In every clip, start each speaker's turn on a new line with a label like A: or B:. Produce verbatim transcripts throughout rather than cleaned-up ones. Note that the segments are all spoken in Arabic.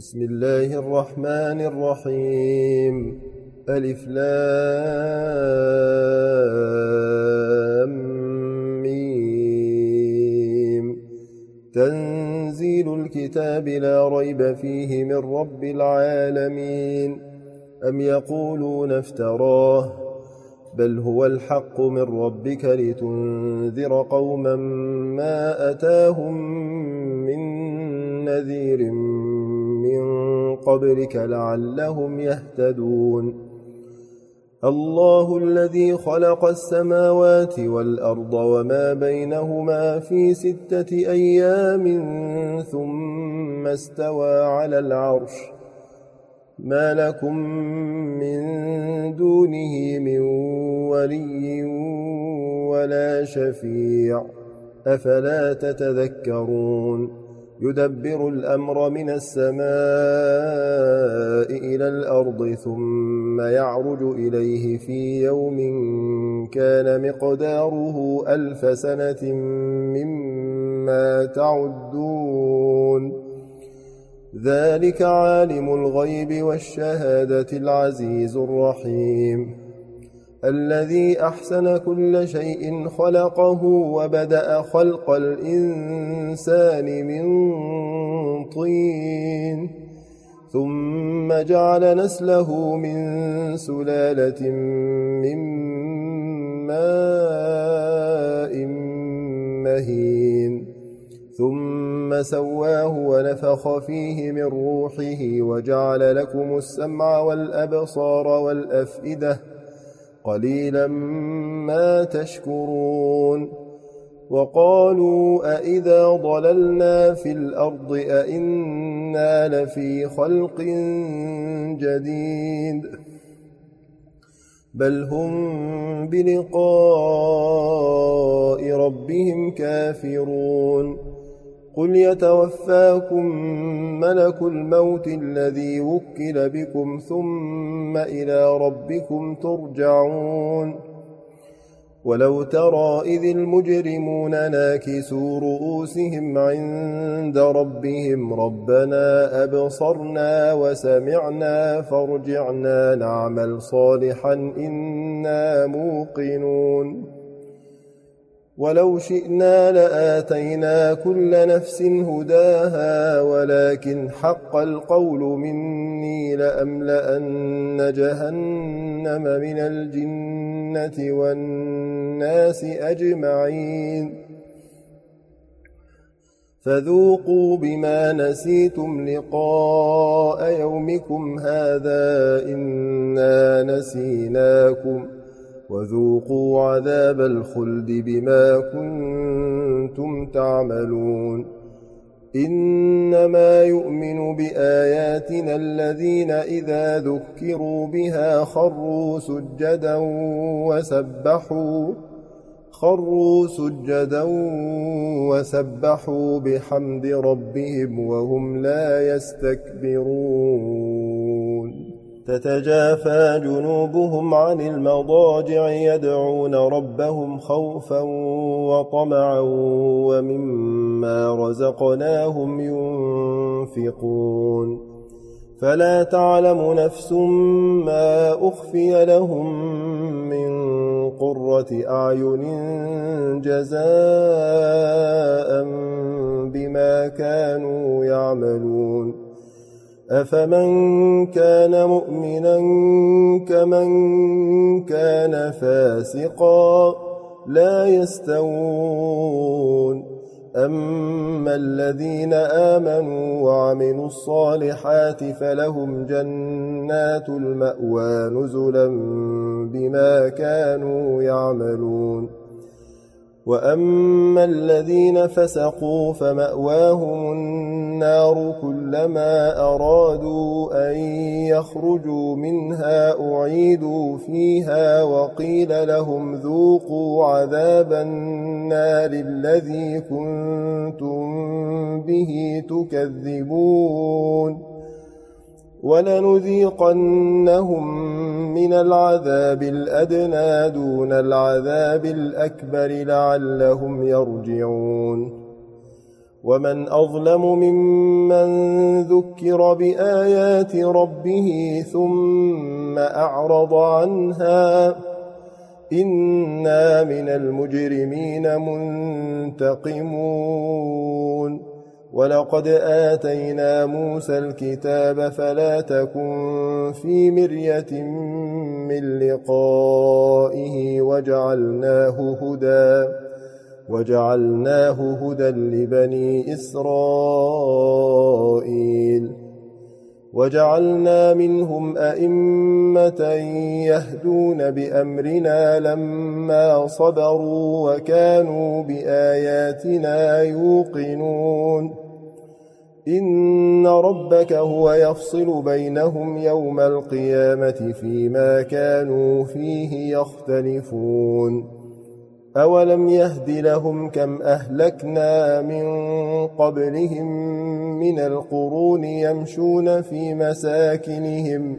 A: بسم الله الرحمن الرحيم. ألف لام ميم. تنزيل الكتاب لا ريب فيه من رب العالمين. أم يقولون افتراه بل هو الحق من ربك لتنذر قوما ما أتاهم من نذير من قبلك لعلهم يهتدون. الله الذي خلق السماوات والأرض وما بينهما في ستة أيام ثم استوى على العرش ما لكم من دونه من ولي ولا شفيع أفلا تتذكرون. يدبر الأمر من السماء إلى الأرض ثم يعرج إليه في يوم كان مقداره ألف سنة مما تعدون. ذلك عالم الغيب والشهادة العزيز الرحيم. الذي أحسن كل شيء خلقه وبدأ خلق الإنسان من طين ثم جعل نسله من سلالة من ماء مهين ثم سواه ونفخ فيه من روحه وجعل لكم السمع والأبصار والأفئدة قليلا ما تشكرون. وقالوا أئذا ضللنا في الأرض أئنا لفي خلق جديد بل هم بلقاء ربهم كافرون. قل يتوفاكم ملك الموت الذي وكل بكم ثم إلى ربكم ترجعون. ولو ترى إذ المجرمون ناكسوا رؤوسهم عند ربهم ربنا أبصرنا وسمعنا فارجعنا نعمل صالحا إنا موقنون. ولو شئنا لآتينا كل نفس هداها ولكن حق القول مني لأملأن جهنم من الجنة والناس أجمعين. فذوقوا بما نسيتم لقاء يومكم هذا إنا نسيناكم وذوقوا عذاب الخلد بما كنتم تعملون. إنما يؤمن بآياتنا الذين إذا ذكروا بها خروا سجدا وسبحوا خروا سجدا وسبحوا بحمد ربهم وهم لا يستكبرون. تتجافى جنوبهم عن المضاجع يدعون ربهم خوفا وطمعا ومما رزقناهم ينفقون. فلا تعلم نفس ما أخفي لهم من قرة أعين جزاء بما كانوا يعملون. أفمن كان مؤمنا كمن كان فاسقا لا يستوون. أما الذين آمنوا وعملوا الصالحات فلهم جنات المأوى نزلا بما كانوا يعملون. وأما الذين فسقوا فمأواهم النار كلما أرادوا أن يخرجوا منها أعيدوا فيها وقيل لهم ذوقوا عذاب النار الذي كنتم به تكذبون. ولنذيقنهم من العذاب الأدنى دون العذاب الأكبر لعلهم يرجعون. ومن أظلم ممن ذكر بآيات ربه ثم أعرض عنها إنا من المجرمين منتقمون ولقد آتينا موسى الكتاب فلا تكن في مرية من لقائه وجعلناه هدى وجعلناه هدى لبني إسرائيل وجعلنا منهم أئمة يهدون بأمرنا لما صبروا وكانوا بآياتنا يوقنون إن ربك هو يفصل بينهم يوم القيامة فيما كانوا فيه يختلفون أولم يهد لهم كم أهلكنا من قبلهم من القرون يمشون في مساكنهم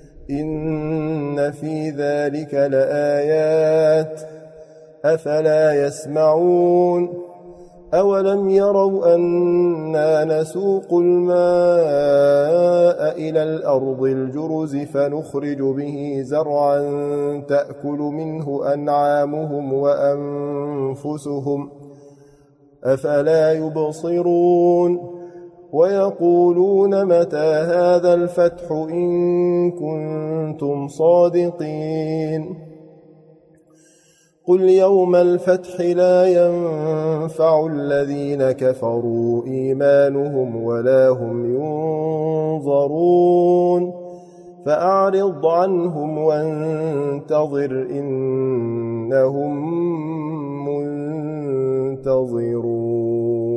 A: إن في ذلك لآيات أفلا يسمعون أولم يروا أنا نسوق الماء إلى الأرض الجرز فنخرج به زرعا تأكل منه أنعامهم وأنفسهم أفلا يبصرون ويقولون متى هذا الفتح إن كنتم صادقين قل يوم الفتح لا ينفع الذين كفروا إيمانهم ولا هم ينظرون فأعرض عنهم وانتظر إنهم منتظرون